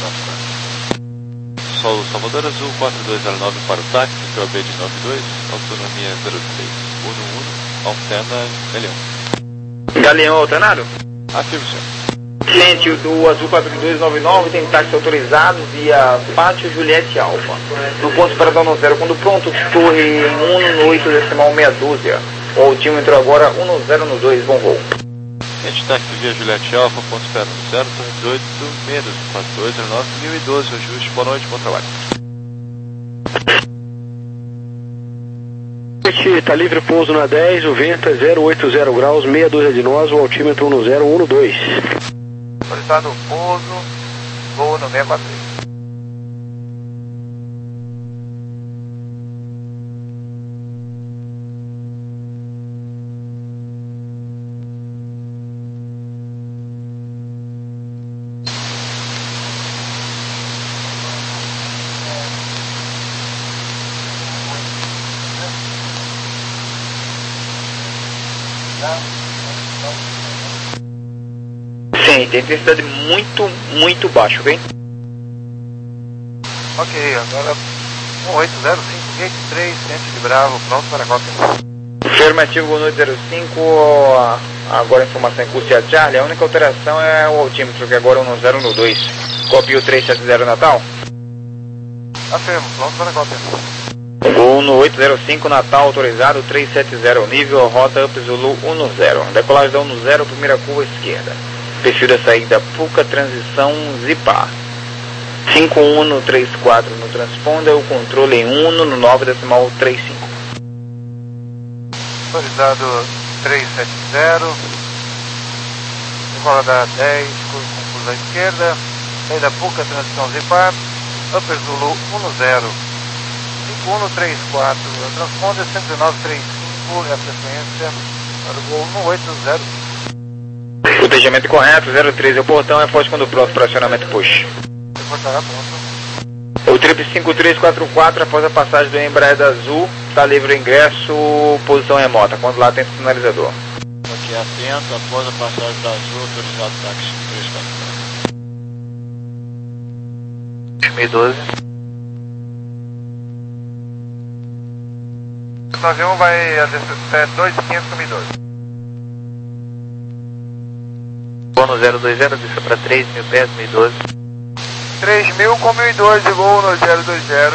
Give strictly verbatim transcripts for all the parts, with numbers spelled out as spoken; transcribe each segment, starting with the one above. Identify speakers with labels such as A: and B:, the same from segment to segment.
A: Solo Salvador Azul quatro dois zero nove para o táxi, P O B de nove dois, autonomia zero três um um, altena Galeão.
B: Galeão alternado?
A: Afirmo, senhor.
B: Cliente do Azul quatro dois nove nove tem táxi autorizado via Pátio Juliette Alfa. No ponto esperador no zero, quando pronto, torre um no oito decimal meia dúzia. O altímetro agora um zero no dois, bom voo.
A: Cliente táxi via Juliette Alfa, ponto esperador no zero, torre dezoito, menos quatro dois zero nove mil e doze, ajuste, boa noite, bom trabalho.
C: Está livre pouso na dez, o vento é zero oito zero graus, meia dúzia de nós, o altímetro um zero um dois.
D: Autorizado o pouso, voo no seis quatro três.
B: Sim, tem intensidade muito, muito baixa, ok?
D: Ok, agora um oito zero cinco, gate três, Centro de Bravo, pronto para cópia.
B: Afirmativo, boa noite, zero cinco, agora a informação em curso a Charlie, a única alteração é o altímetro, que agora é um zero no dois. Copia o trezentos e setenta Natal?
D: Afirmo, pronto para cópia.
B: Gol no oito zero cinco, Natal autorizado, trezentos e setenta, nível, rota Up Zulu um zero. Decolagem da um zero, primeira curva esquerda. Perfil da saída Puca, transição Zipar. cinco um no trinta e quatro no transponder, o controle em um no nove decimal trinta e cinco.
D: Autorizado trezentos e setenta, decola da dez, curva à esquerda, saída Puca, transição Zipar, Upper Zulu um zero. cinco um no trinta e quatro, transponder cento e nove trinta e cinco, é a frequência para o voo no oito zero.
B: Protejamento correto, zero três, o portão é forte quando próximo para acionamento push.
D: Reportará pronto.
B: O trip cinco três quatro quatro, após a passagem do Embraer da Azul, está livre o ingresso, posição remota, quando lá tem sinalizador.
A: Ok, atento, após a passagem da Azul, autorizado táxi três quatro quatro.
D: dois mil e doze. O avião vai a dois mil quinhentos com doze.
E: Voo no zero dois zero, desça para três mil pés, mil e doze.
D: três mil com mil e doze, voo no zero dois zero.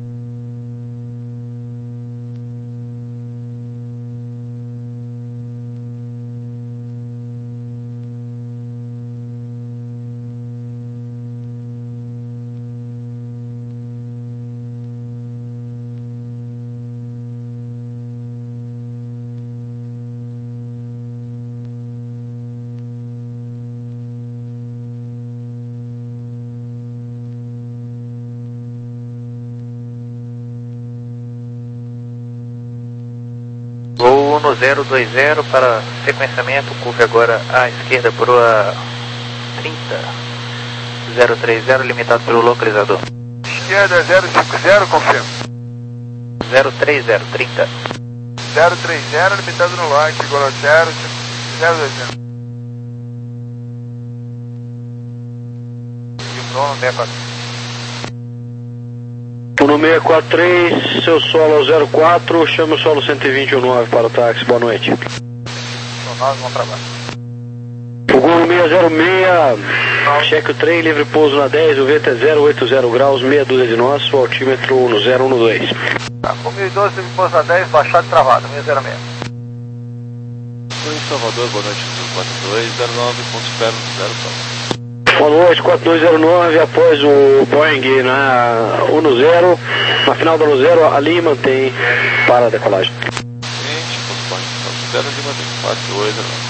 E: Voo no zero dois zero para sequenciamento, curve agora à esquerda para a trinta, zero três zero, limitado pelo localizador.
D: Esquerda zero cinco zero, confirmo.
E: zero três zero, trinta.
D: zero três zero, limitado no lote, igual ao zero dois zero. E o Bruno seis quatro.
C: No seis quatro três, seu solo zero quatro, chama o solo cento e vinte e nove para o táxi, boa noite.
D: Nós vamos trabalhar.
C: O Gol seis zero seis, cheque o trem, livre pouso na dez, o vento é zero oito zero graus, meia dúzia de nós, o altímetro no zero um dois.
D: Tá, com mil e doze, livre pouso na dez, baixado e travado, seis zero seis.
A: Em Salvador, boa noite, quatro dois zero nove, ponto espero zero quatro.
C: Boa noite, quatro dois zero nove, após o Boeing na um zero, na final da um zero, ali mantém para a decolagem.
A: Gente, ponto Boeing, zero de mantém, quatro dois zero nove.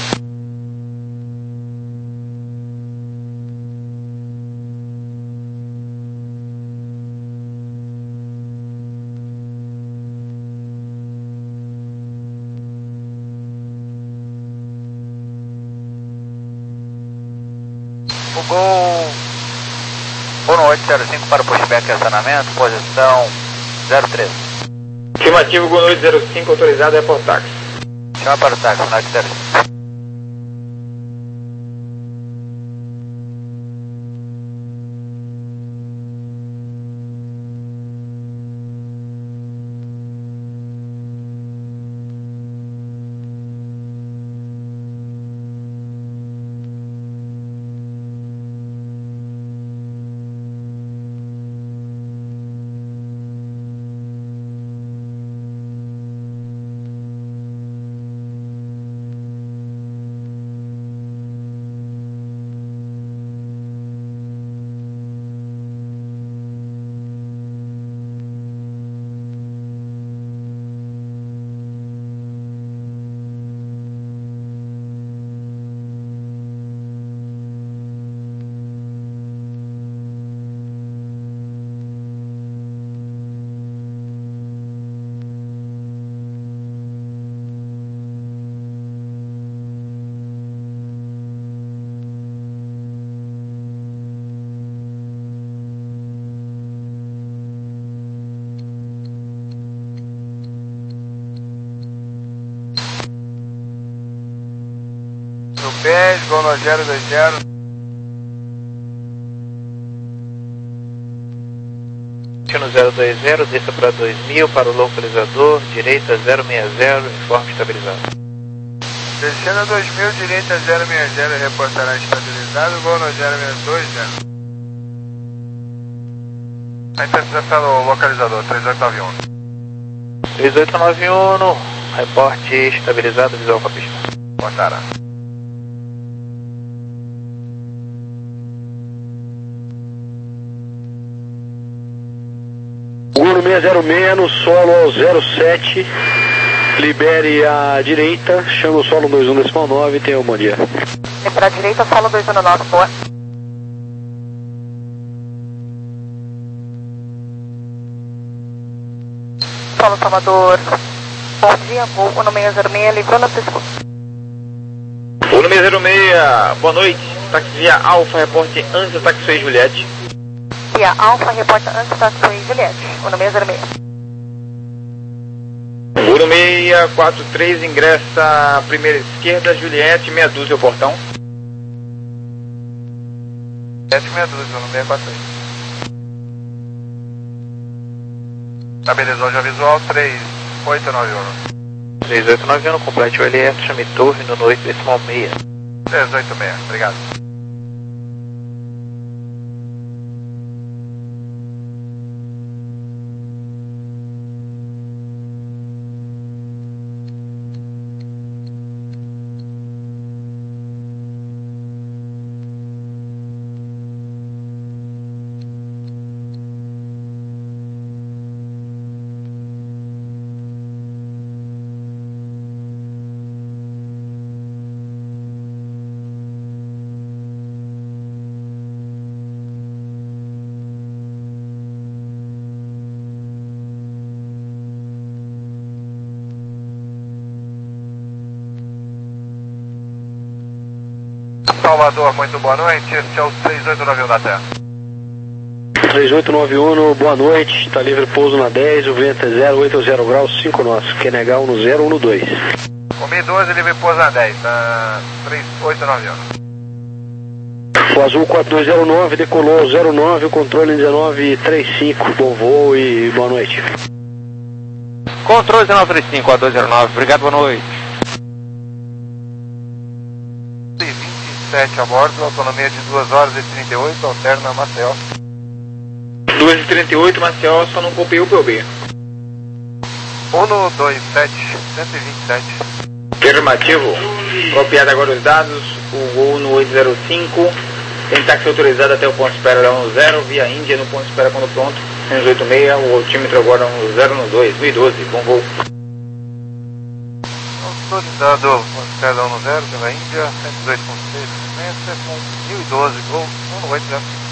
D: O Gol um oito zero cinco para o pushback e acionamento, posição zero três.
B: Afirmativo, Gol oito zero cinco, autorizado é por táxi.
D: Chama para o táxi, Norte zero cinco. dez, Gol no zero dois zero.
E: No zero dois zero, desça para dois mil para o localizador, direita zero seis zero, informe estabilizado.
D: Descendo dois mil, direita zero seis zero, reportará estabilizado, Gol no zero seis dois zero. A interceptação no localizador, três oito nove um.
E: três oito nove um, reporte estabilizado, visual com a pista.
D: Reportará.
C: Gol seis zero seis no solo ao zero sete, libere a direita, chama o solo dois um decimal nove, tenha um bom dia.
F: Para a direita, solo dois um nove, boa. Solo Salvador, bom dia, voo no seis zero seis, livrou na Cisco.
B: O seis zero seis, boa noite, táxi via Alfa, reporte antes do táxi Juliette.
F: Via Alfa, reporta antes da sua Juliette, o seis zero seis.
B: O seis quatro três, ingressa primeira esquerda, Juliette, meia dúzia o portão.
D: sete seis dois, no seis quatro três. Estabilizou já visual, três oito nove um.
E: três oito nove um, complete o L F, chame torre no oito decimal seis.
D: três oito seis, obrigado. Salvador, muito boa noite, este é o três oito nove um da Terra.
C: três oito nove um, boa noite, está livre pouso na dez, o vento é zero oito zero graus, cinco nosso, quer negar um no zero, um no dois.
D: Comi doze, livre pouso na dez, tá três oito nove um.
C: O azul quatro dois zero nove decolou ao zero nove, o controle dezenove trinta e cinco, bom voo e boa noite.
A: Controle dezenove trinta e cinco, quatro dois zero nove, obrigado, boa noite.
D: vinte e sete a bordo, autonomia de duas horas e trinta e oito, alterna Maceió.
B: duas e trinta e oito, Maceió, só não copiei o P U B.
D: um dois sete, cento e vinte e sete.
B: Afirmativo. Copiado agora os dados, o voo no oito zero cinco, tem táxi autorizado até o ponto de espera da um zero, via Índia no ponto de espera quando pronto, cento e oitenta e seis, o altímetro agora um zero no dois, dois mil e doze, bom voo.
D: Autorizado, ponto de espera da um zero, pela Índia, cento e dezoito ponto seis, com mil e doze, gol, um oito zero cinco.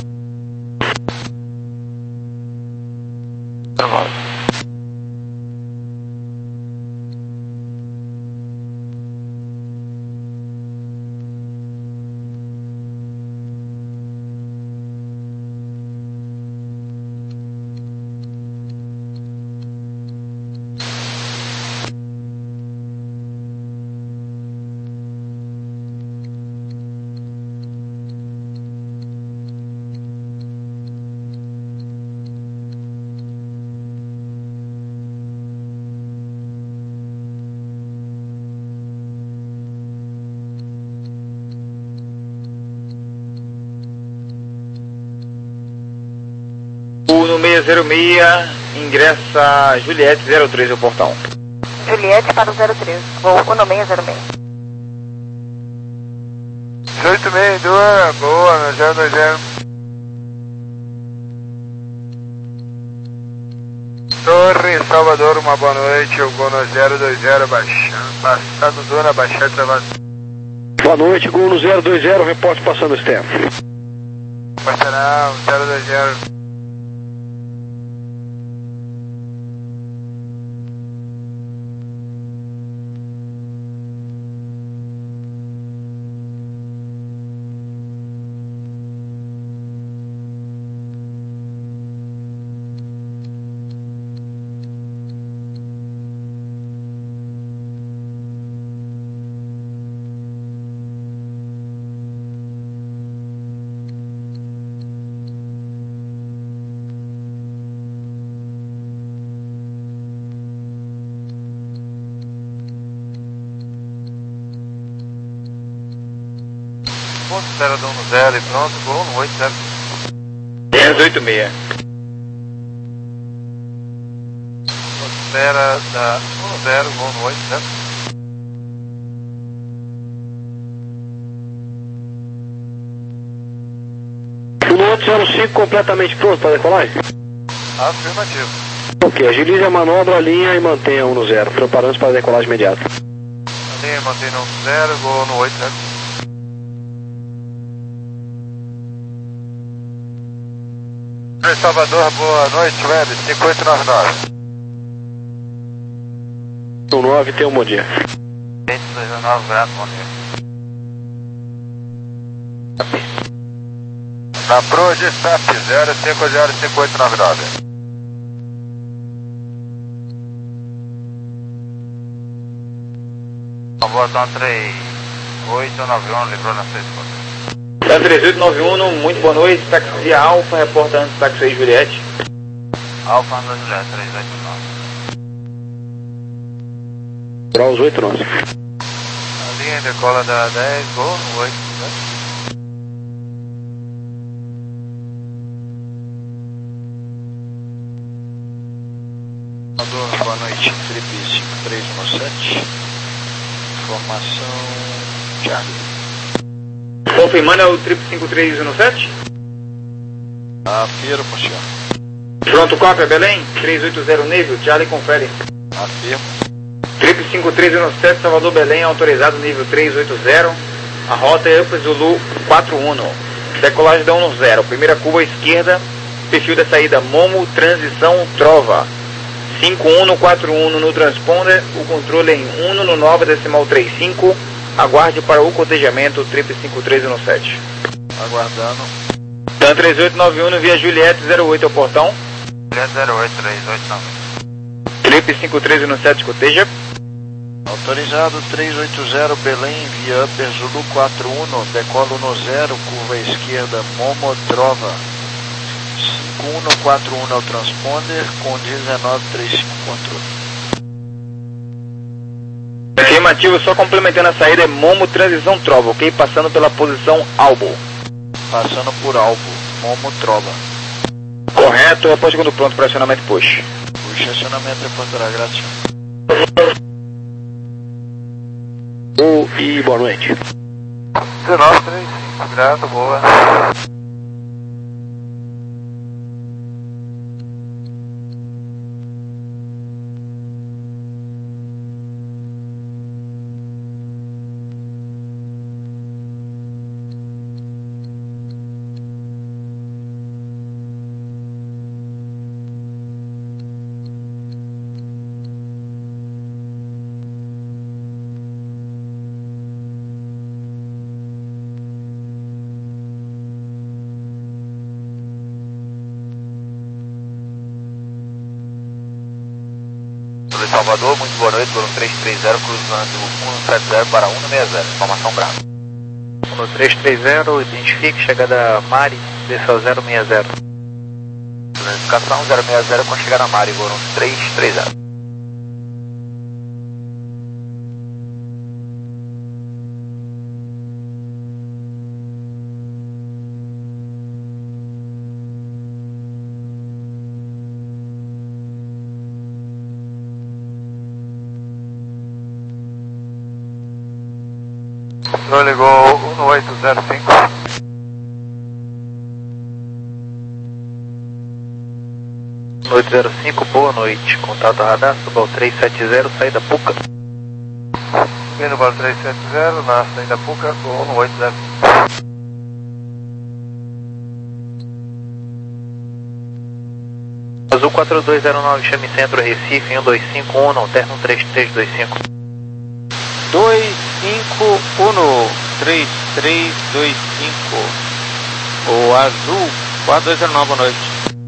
B: O seis zero seis, ingressa Juliette zero três, o portão.
F: Juliette para o zero três, voo no seis zero seis.
D: oito seis dois, boa, no zero dois zero. Torre Salvador, uma boa noite, o gol no zero dois zero, baixando, passado Dona, baixando, travado.
C: Boa noite, gol no zero dois zero, reporte passando o tempo.
D: Passará, zero dois zero. ponto, espera do um zero e pronto, gol no oito zero.
B: duzentos e oitenta e seis.
D: Espera da um zero, gol no oito zero.
C: No oito zero cinco completamente pronto para decolagem?
D: Afirmativo.
C: Ok, agilize a manobra, linha e mantenha um no zero, preparando-se para a decolagem imediata.
D: A linha mantém no um zero, gol no oito zero. Oi, Salvador, boa noite, web cinco oito nove nove.
C: um nove, tenha um bom dia.
D: vinte e dois nove, graças, bom dia. Na Pro de S A P zero cinco zero cinco oito nove nove. Botão três oito nove um, livrou na seis pontos.
B: Tá três oito nove um, muito boa noite. Táxi Alfa, reporta antes táxi aí, Juliette.
D: Alfa André Juliette, três oito nove.
C: Graus oito nove.
D: A linha decola da dez, gol no oito, né?
G: Boa noite, Felipe cinco três um sete. Informação Charlie.
B: Confirmando, é o trip cinco três um sete?
G: Afirmo, senhor.
B: Pronto, cópia, Belém? três oito zero nível, Charlie confere.
G: Afirmo.
B: Trip cinco três um sete, Salvador, Belém, autorizado nível três oito zero. A rota é Up Zulu quatro um. Decolagem da um zero. Primeira curva à esquerda, perfil da saída Momo, transição Trova. cinco um quatro um no transponder, o controle em um no nove decimal trinta e cinco, aguarde para o cotejamento trip cinco três um sete.
G: Aguardando.
B: Dan três oito nove um via Juliette zero oito ao portão.
D: Juliette zero oito três oito nove.
B: Trip cinco três um sete, coteja.
G: Autorizado três oito zero Belém via Upper Zulu quatro um, decolo no zero, curva à esquerda Momo Trova. cinco um quatro um ao transponder com dezenove trinta e cinco controle.
B: Afirmativo, só complementando a saída é Momo transição Trova, ok? Passando pela posição Albo.
G: Passando por Albo, Momo Trova.
B: Correto, após segundo pronto para acionamento push.
G: O estacionamento é Porto Grátis.
C: Oh, e boa noite.
D: dezenove trinta e cinco, grato, boa. Salvador, muito boa noite, Bruno três três zero, cruzando um sete zero para um sessenta, informação Bravo.
E: um três três zero, identifique, chegada Mari, desceu zero seis zero.
D: Identificação zero seis zero com chegada Mari, Bruno três três zero. Controle Gol um oito zero cinco.
E: um oito zero cinco, boa noite. Contato radar, suba três sete zero, saída Puca.
D: Subindo para três sete zero, na saída Puca, Gol um oito zero cinco.
E: Azul quatro dois zero nove, chame centro Recife, um dois cinco um, não terno três três dois cinco.
A: dois cinco um três três dois cinco. O Azul quatro dois zero nove, boa noite.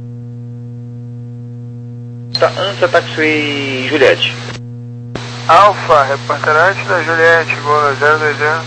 B: Tá, antes táxi Juliette.
D: Alfa, reporterante da Juliette, Gol zero dois zero.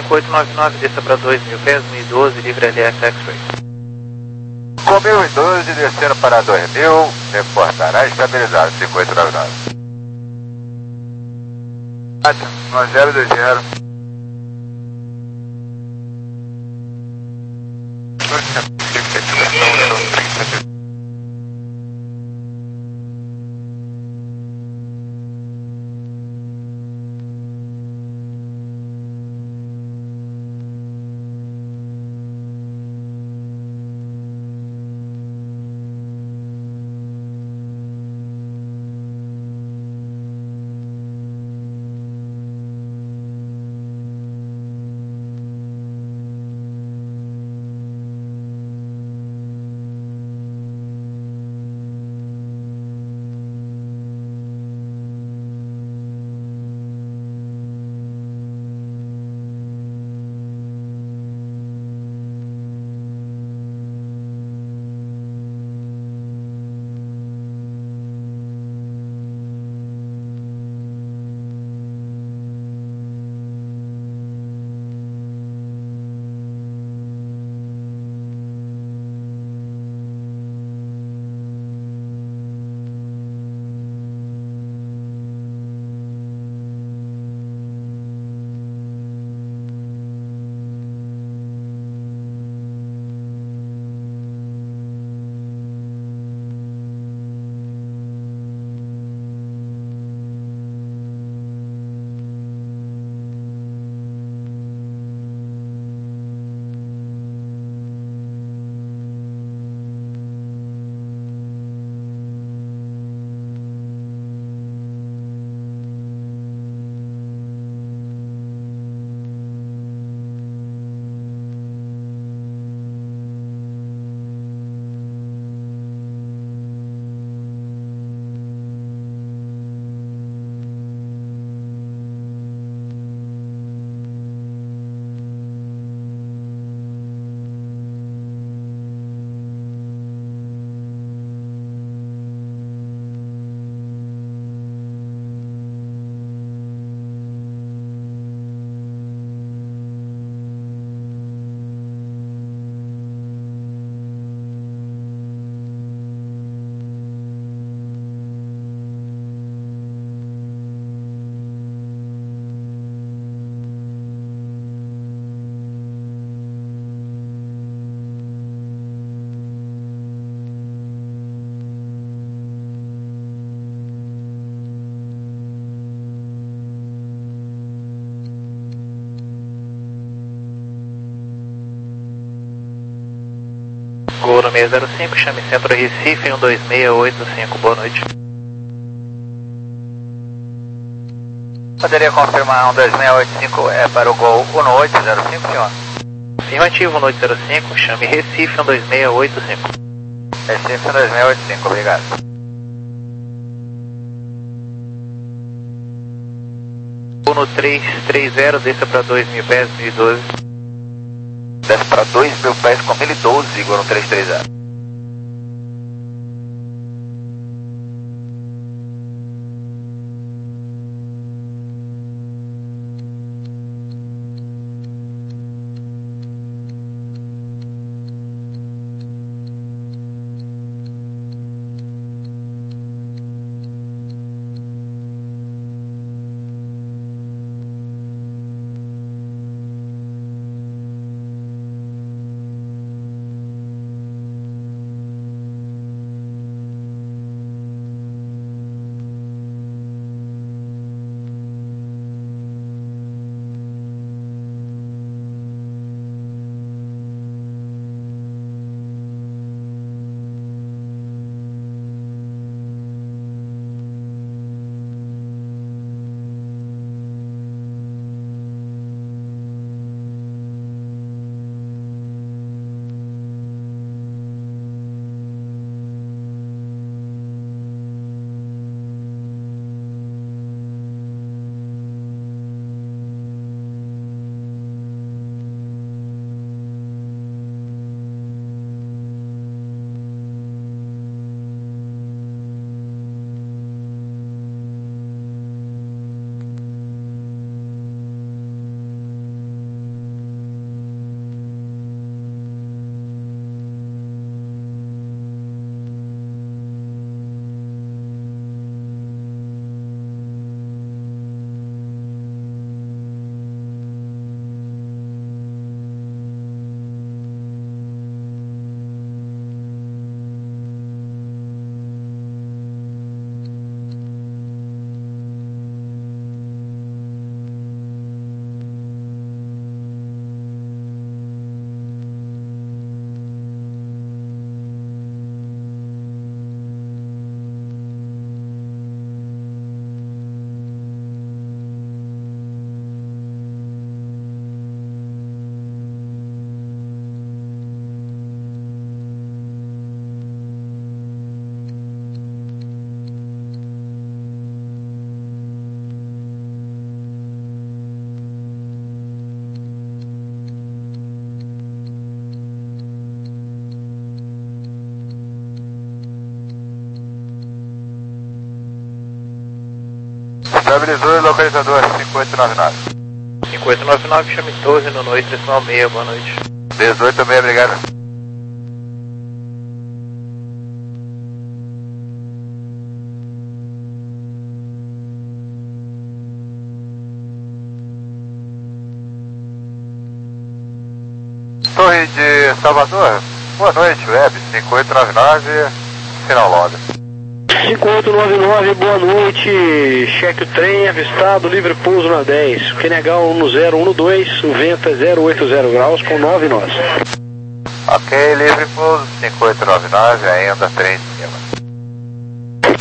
E: cinco oito nove nove, desça para dois mil pés, mil e doze, livre L S X-Ray.
D: Com mil e doze, descendo para dois mil, reportará estabilizado, cinco oito nove nove. um zero dois zero.
E: Gol no seis zero cinco, chame Centro Recife, um dois seis oito cinco, boa noite.
D: Poderia confirmar um dois seis oito cinco é para o Gol um oito zero cinco, senhor?
E: Afirmativo, um oito zero cinco, chame Recife, um dois seis oito cinco.
D: Recife um dois seis oito cinco, obrigado.
E: Gol no três três zero, desça para dois mil pés, mil e doze.
D: Desce para dois mil pés com mil e doze, Gol no três três zero. Estabilizou o localizador cinco oito nove nove.
E: cinco oito nove nove, chame Torre no noite decimal seis, boa noite.
D: dezoito meia, obrigado. Torre de Salvador, boa noite, Web cinco oito nove nove, final log.
C: cinco oito nove nove, boa noite, cheque o trem, avistado, livre pouso na dez, Q N H um zero um dois, o vento é zero oito zero graus com nove nós.
D: Ok, livre pouso cinco oito nove nove, ainda trem de cima.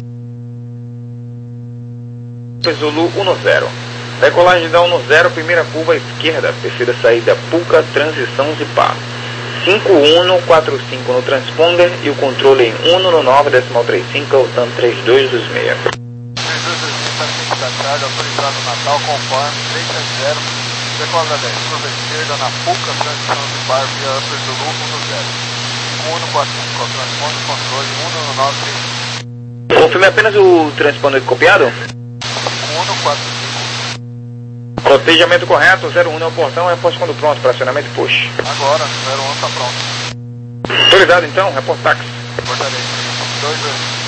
B: Zulu um zero. Decolagem da um zero, primeira curva à esquerda, perfil da saída Puca, transição Zipar. cinco um quatro cinco no transponder e o controle em um no nove decimal trinta e cinco, voltando trinta e dois vírgula seis.
D: três dois dois cinco, para frente da tarde, autorizado Natal, conforme três sete zero, decola da dez, curva esquerda na Puca, transição Zipar via Upper Zulu um zero. cinco um quatro cinco, transponder, controle um no nove trinta e cinco.
B: Confirme apenas o transponder copiado?
D: cinco um quatro cinco.
B: Protejamento correto, zero um é o portão, reporte quando pronto, para acionamento push.
D: Agora, zero um está pronto.
B: Autorizado então, reporte táxi.
D: Portaria dois dois.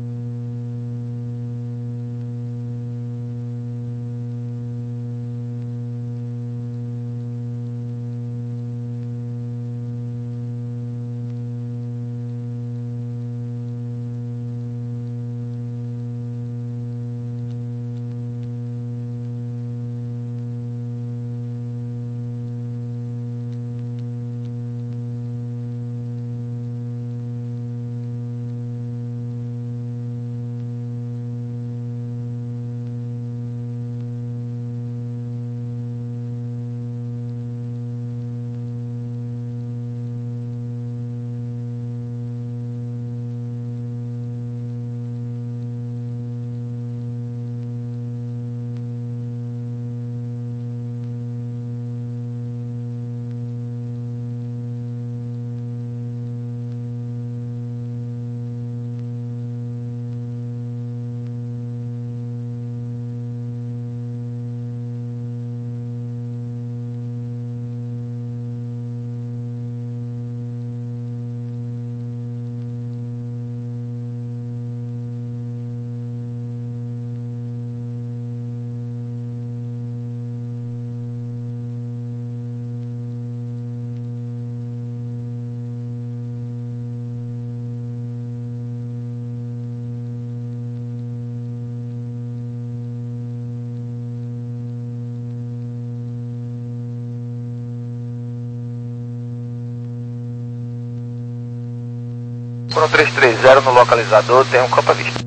D: um três três zero no localizador, tem um campo à vista.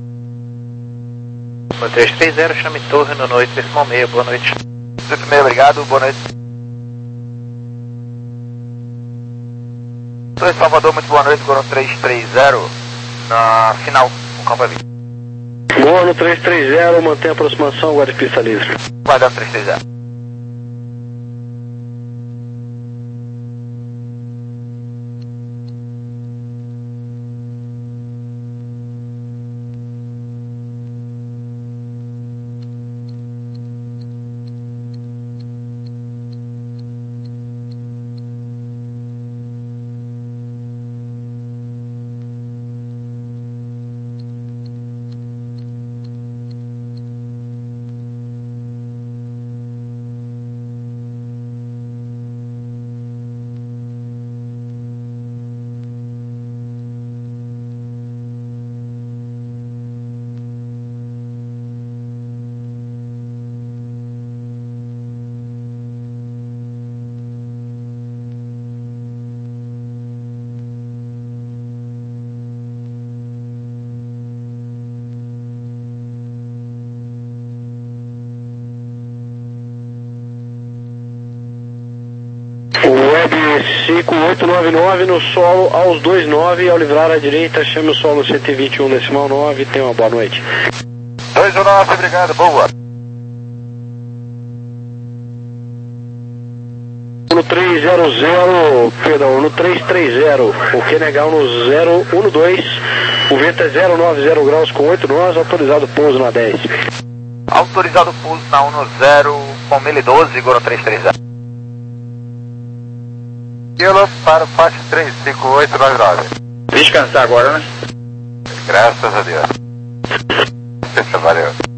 E: um três três zero, chame Torre no noite decimal seis, boa noite.
D: dezoito meia, obrigado, boa noite. Torre de Salvador, muito boa noite, Gorão três três zero, na final, um campo à vista.
C: Gorno três três zero, mantém a aproximação, guarda de pista livre.
D: Guardando três três zero.
C: cinco oito nove nove no solo aos dois nove, ao livrar à direita, chame o solo cento e vinte e um decimal nove, tenha uma boa noite.
D: dois nove, obrigado, boa.
C: No três zero zero, perdão, no três três zero, o Q N H no zero um dois, o vento é zero nove zero graus com oito nós, autorizado pouso na dez.
E: Autorizado o pouso na um zero, Palmeira doze, Goro três três zero.
D: Kilo para o faixa três cinco oito nove nove.
B: Descansar agora, né?
D: Graças a Deus. Valeu.